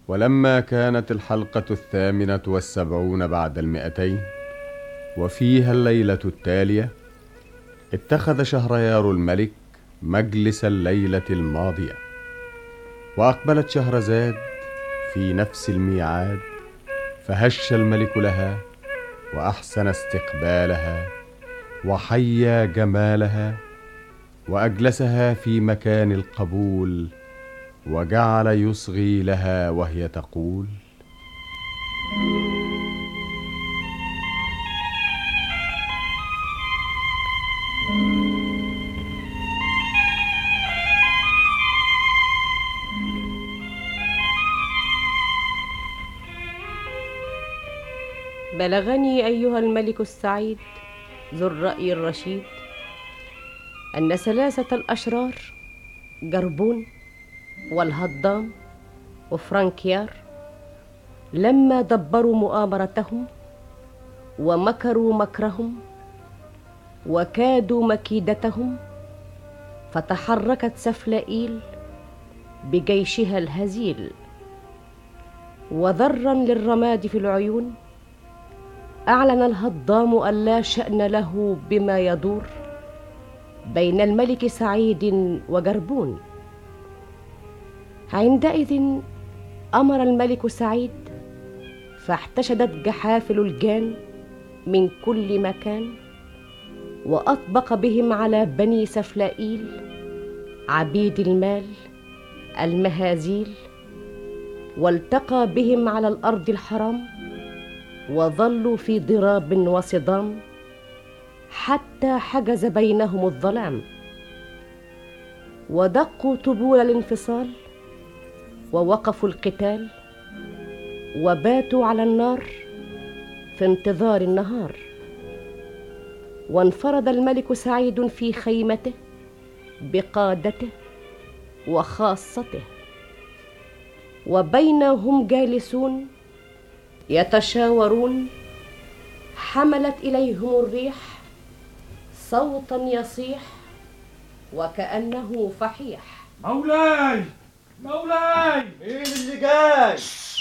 ولما كانت الحلقة 78 بعد 200 وفيها الليلة التالية، اتخذ شهريار الملك مجلس الليلة الماضية، وأقبلت شهرزاد في نفس الميعاد، فهش الملك لها وأحسن استقبالها وحيا جمالها، وأجلسها في مكان القبول، وجعل يصغي لها وهي تقول: بلغني أيها الملك السعيد ذو الرأي الرشيد أن 3 الأشرار جربون والهضام وفرانكيار لما دبروا مؤامرتهم ومكروا مكرهم وكادوا مكيدتهم، فتحركت سفلائيل بجيشها الهزيل، وذرا للرماد في العيون أعلن الهضام أن لا شأن له بما يدور بين الملك سعيد وجربون. عندئذ أمر الملك سعيد، فاحتشدت جحافل الجان من كل مكان، وأطبق بهم على بني سفلائيل عبيد المال المهازيل، والتقى بهم على الأرض الحرام، وظلوا في ضراب وصدام حتى حجز بينهم الظلام، ودقوا طبول الانفصال ووقفوا القتال، وباتوا على النار في انتظار النهار. وانفرد الملك سعيد في خيمته بقادته وخاصته، وبينهم جالسون يتشاورون حملت إليهم الريح صوتا يصيح وكأنه فحيح: مولاي مولاي! مين اللي جاي؟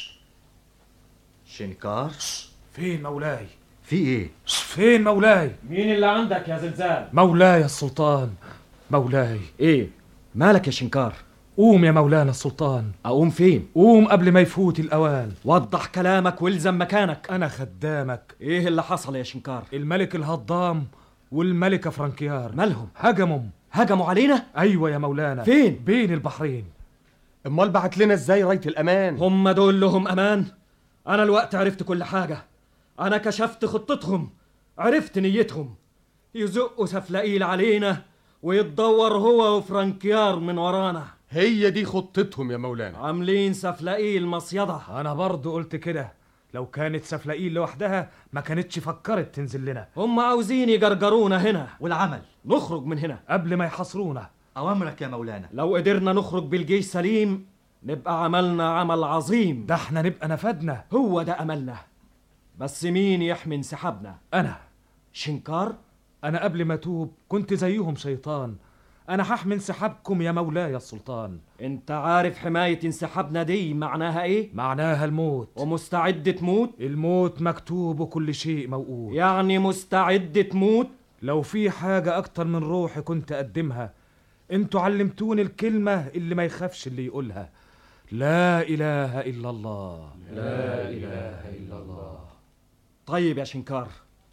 شنكار؟ فين مولاي؟ في ايه؟ فين مولاي؟ مين اللي عندك يا زلزال؟ مولاي السلطان. مولاي. ايه مالك يا شنكار؟ قوم يا مولانا السلطان. اقوم فين؟ قوم قبل ما يفوت الاوان. وضح كلامك والزم مكانك. انا خدامك. ايه اللي حصل يا شنكار؟ الملك الهضام والملكة فرانكيار مالهم؟ هجموا علينا؟ ايوه يا مولانا. فين؟ بين البحرين. امال بعت لنا ازاي راية الامان؟ هم دول لهم امان؟ انا الوقت عرفت كل حاجة، انا كشفت خطتهم، عرفت نيتهم. يزقوا سفلائيل علينا ويتدور هو وفرانكيار من ورانا. هي دي خطتهم يا مولانا، عاملين سفلائيل مصيدة. انا برضو قلت كده، لو كانت سفلائيل لوحدها ما كانتش فكرت تنزل لنا. هم عاوزين يجرجرونا هنا، والعمل نخرج من هنا قبل ما يحاصرونا. أوامرك يا مولانا. لو قدرنا نخرج بالجيش سليم نبقى عملنا عمل عظيم. ده احنا نبقى نفدنا. هو ده أملنا، بس مين يحمي انسحابنا؟ أنا. شنكار؟ أنا قبل ما أتوب كنت زيهم شيطان، أنا هحمي انسحابكم يا مولاي السلطان. أنت عارف حماية انسحابنا دي معناها إيه؟ معناها الموت. ومستعد تموت؟ الموت مكتوب وكل شيء موقوت. يعني مستعد تموت؟ لو في حاجة أكتر من روحي كنت أقدمها. انتوا علمتوني الكلمة اللي ما يخافش اللي يقولها: لا إله إلا الله. لا إله إلا الله. طيب يا شنكار،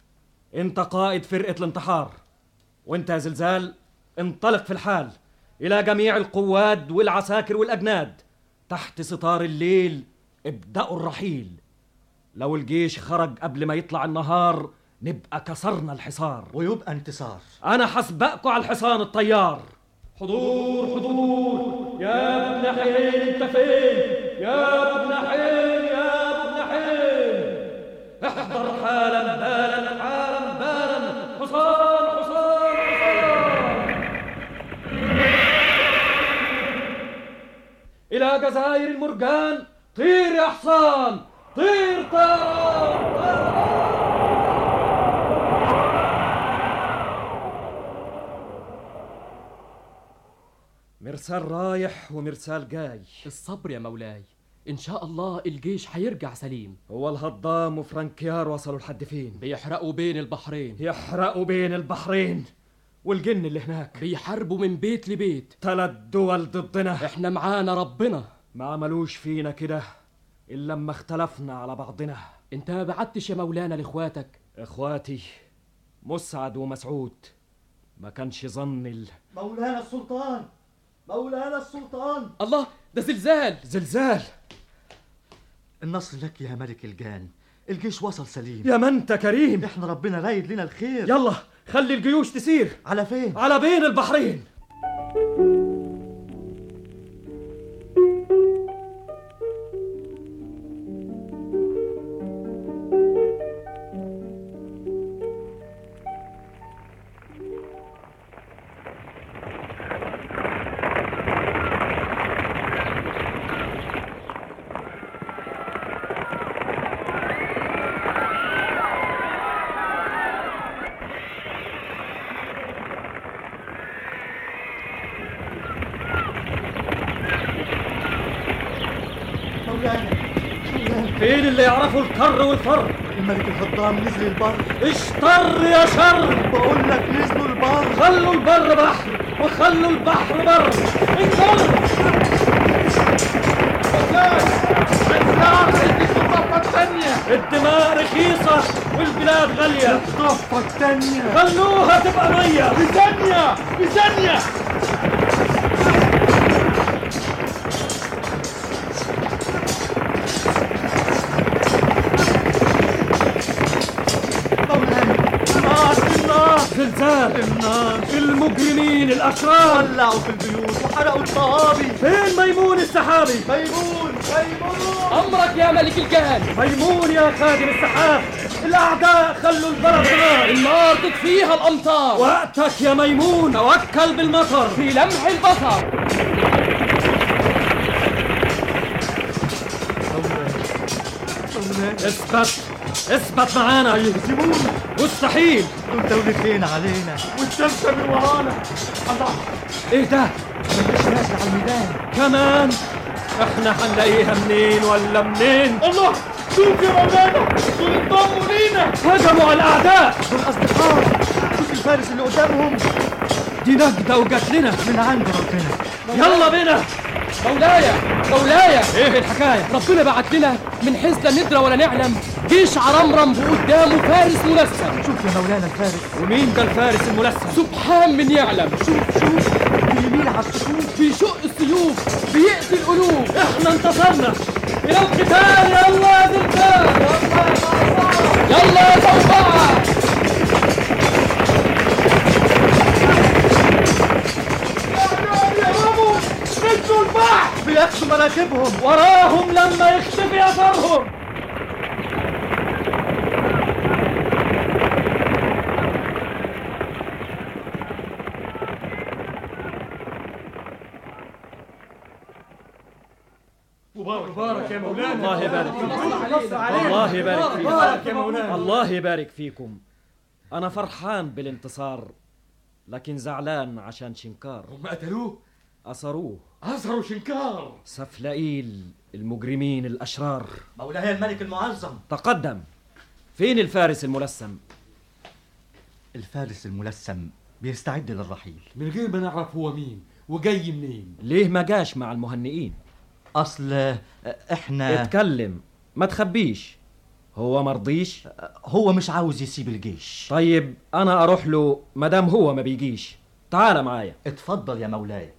أنت قائد فرقة الانتحار، وأنت يا زلزال انطلق في الحال إلى جميع القواد والعساكر والأجناد. تحت ستار الليل ابدأوا الرحيل. لو الجيش خرج قبل ما يطلع النهار نبقى كسرنا الحصار ويبقى انتصار. أنا حسبقكوا على الحصان الطيار. حضور حضور يا ابن حين، انت فين يا ابن حين؟ يا ابن حين احضر حالا بالا حالا بالا. حصان حصان حصان إلى جزائر المرجان. طير يا حصان طير طيران. مرسال رايح ومرسال جاي. الصبر يا مولاي، إن شاء الله الجيش هيرجع سليم. هو الهضام وفرنكيار وصلوا لحد فين؟ بيحرقوا بين البحرين. يحرقوا بين البحرين، والجن اللي هناك بيحاربوا من بيت لبيت. 3 دول ضدنا. احنا معانا ربنا. ما عملوش فينا كده إلا لما اختلفنا على بعضنا. انت ما بعتش يا مولانا لاخواتك؟ اخواتي مسعد ومسعود ما كانش ظن مولانا السلطان، مولانا السلطان. الله، ده زلزال. زلزال. النصر لك يا ملك الجان، الجيش وصل سليم. يا ما انت كريم. احنا ربنا رايد لنا الخير. يلا خلي الجيوش تسير. على فين؟ على بين البحرين. فين اللي يعرفوا الكر والفر؟ الملك الهضام نزل البر. اشطر يا شر. بقول لك نزلوا البر. خلوا البر بحر وخلوا البحر بر. انزل. الدماء رخيصة والبلاد غالية. الضفة الثانية خلوها تبقى مية. بثانية بثانية. زلزال. النار. المجرمين الأشرار ولعوا في البيوت وحرقوا الطوابي. فين ميمون السحابي؟ ميمون ميمون. أمرك يا ملك الجهل. ميمون يا خادم السحاب. الأعداء خلوا البلد نار. النار تطفيها الأمطار. وقتك يا ميمون. توكل بالمطر في لمح البصر. اثبت معانا. يهزمونا. مستحيل. دول دولتين علينا والشمس من ورانا. الله، ايه ده؟ مفيش ناس على الميدان كمان. احنا هنلاقيها منين ولا منين؟ الله، شوف يا مولانا، دول انضموا لينا. هجموا على الاعداء. دول اصدقاء. شوف الفارس اللي قدامهم. دي نجدة وجات لنا من عند ربنا. يلا بينا. مولاي ايه الحكاية؟ ربنا بعت لنا من حيث لا ندرى ولا نعلم جيش عرمرم وقدامه فارس ملثم. شوف يا مولانا الفارس. ومين ده الفارس الملثم؟ سبحان من يعلم. شوف بيميل على السكوت، بيشق السيوف، بيقتل القلوب. احنا انتصرنا. الى القتال. يلا يا زلزال. يلا يا زوبعة. نزلوا البحر بياخدوا مراكبهم. وراهم لما يختفي اثرهم. مبارك يا مولانا. الله يبارك فيكم. الله يبارك فيكم. مبارك يا مولانا. الله يبارك فيكم. انا فرحان بالانتصار، لكن زعلان عشان شنكار. هم قتلوه؟ أسروه. أسروا شنكار. سفلائيل المجرمين الأشرار. مولاي الملك المعظم. تقدم. فين الفارس الملثم؟ الفارس الملثم بيستعد للرحيل. من غير ما نعرف هو مين وجاي منين. ليه ما جاش مع المهنئين؟ أصل إحنا. اتكلم، ما تخبيش. هو مرضيش؟ هو مش عاوز يسيب الجيش. طيب أنا أروح له مدام هو ما بيجيش. تعال معايا. اتفضل يا مولاي.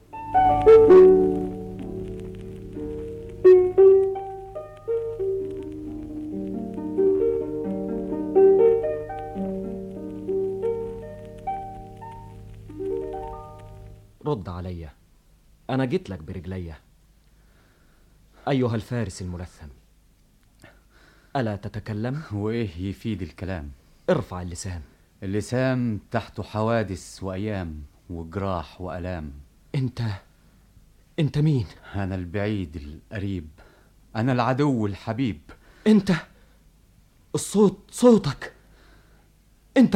رد عليا، أنا جيت لك برجليا. أيها الفارس الملثم، ألا تتكلم؟ وإيه يفيد الكلام؟ ارفع اللسان. اللسان تحته حوادث وأيام وجراح وألام. أنت مين؟ أنا البعيد القريب، أنا العدو الحبيب. أنت صوتك. أنت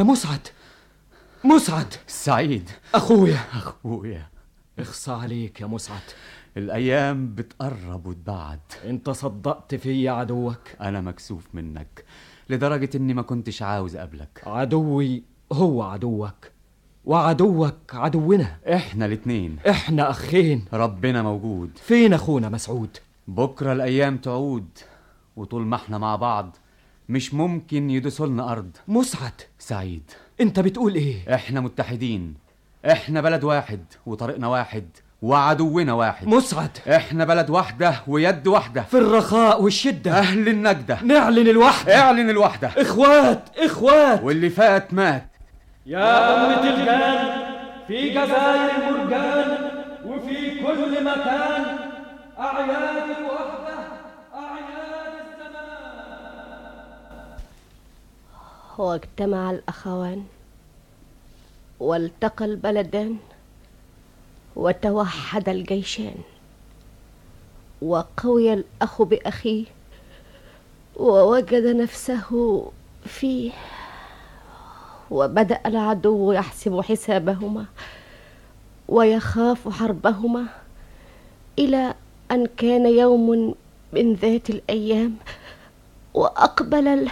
مسعد سعيد. أخويا. أخويا. اخصى عليك يا مسعد. الأيام بتقرب وتبعد. انت صدقت في عدوك. أنا مكسوف منك لدرجة إني ما كنتش عاوز أقابلك. عدوي هو عدوك، وعدوك عدونا. إحنا الاتنين، احنا أخين. ربنا موجود. فين أخونا مسعود؟ بكرة الأيام تعود، وطول ما احنا مع بعض مش ممكن يدوسولنا أرض. مسعد، سعيد، انت بتقول ايه؟ احنا متحدين، احنا بلد واحد وطريقنا واحد وعدونا واحد. مسعد، احنا بلد واحدة ويد واحدة، في الرخاء والشدة أهل النجدة. نعلن الوحدة. اعلن الوحدة. إخوات. واللي فات مات. يا أمة الجان في جزائر المرجان وفي كل مكان، أعياد الوحدة أعياد الزمان. واجتمع الأخوان والتقى البلدان وتوحد الجيشان، وقوي الأخ بأخيه ووجد نفسه فيه، وبدأ العدو يحسب حسابهما ويخاف حربهما، إلى أن كان يوم من ذات الأيام وأقبل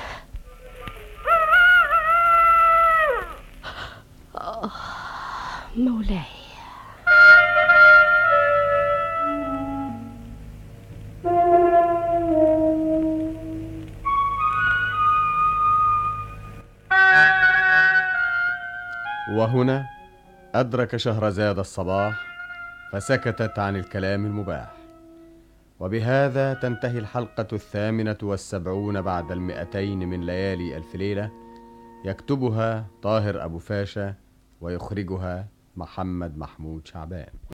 مولاي. وهنا أدرك شهرزاد الصباح فسكتت عن الكلام المباح. وبهذا تنتهي الحلقة 78 بعد 200 من ليالي ألف ليلة، يكتبها طاهر أبو فاشا ويخرجها محمد محمود شعبان.